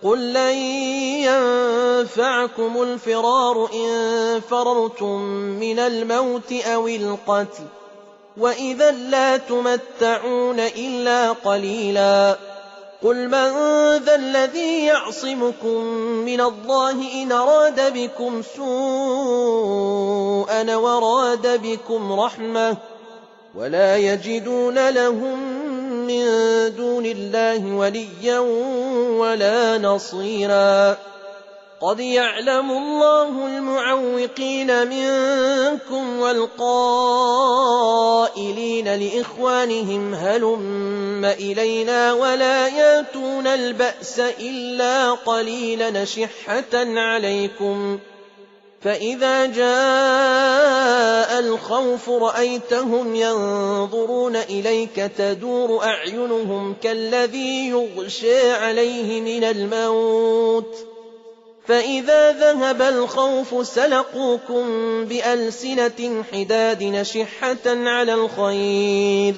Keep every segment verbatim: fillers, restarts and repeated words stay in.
قل لن ينفعكم الفرار إن فررتم من الموت أو القتل وإذا لا تمتعون إلا قليلا قل من ذا الذي يعصمكم من الله إن أراد بكم سوءا وراد بكم رحمة ولا يجدون لهم من دون الله وليا ولا نصيرا قد يعلم الله المعوقين منكم والقائلين لإخوانهم هلم إلينا ولا ياتون البأس إلا قليلا نشحة عليكم فإذا جاء الخوف رأيتهم ينظرون إليك تدور أعينهم كالذي يغشى عليه من الموت فإذا ذهب الخوف سلقوكم بألسنة حداد نشحة على الخير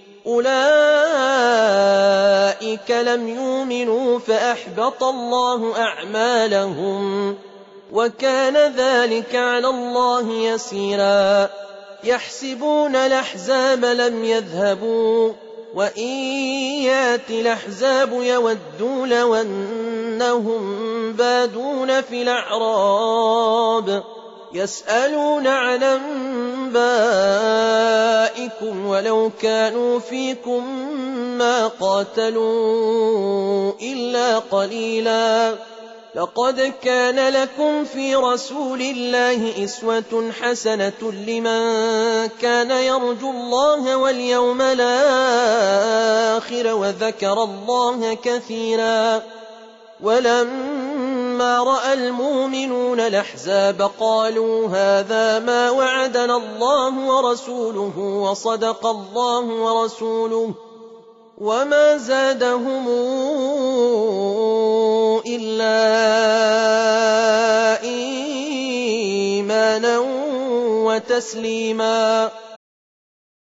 أولئك لم يؤمنوا فأحبط الله أعمالهم وكان ذلك على الله يسيرا يحسبون الأحزاب لم يذهبوا وإن يأتي الأحزاب يودوا لو أنهم بادون في الأعراب يسألون عن أنبائكم ولو كانوا فيكم ما قاتلوا إلا قليلا لقد كان لكم في رسول الله أسوة حسنة لمن كان يرجو الله واليوم الآخر وذكر الله كثيرا ولما رأى المؤمنون الأحزاب قالوا هذا ما وعدنا الله ورسوله وصدق الله ورسوله وما زادهم إلا إيمانا وتسليما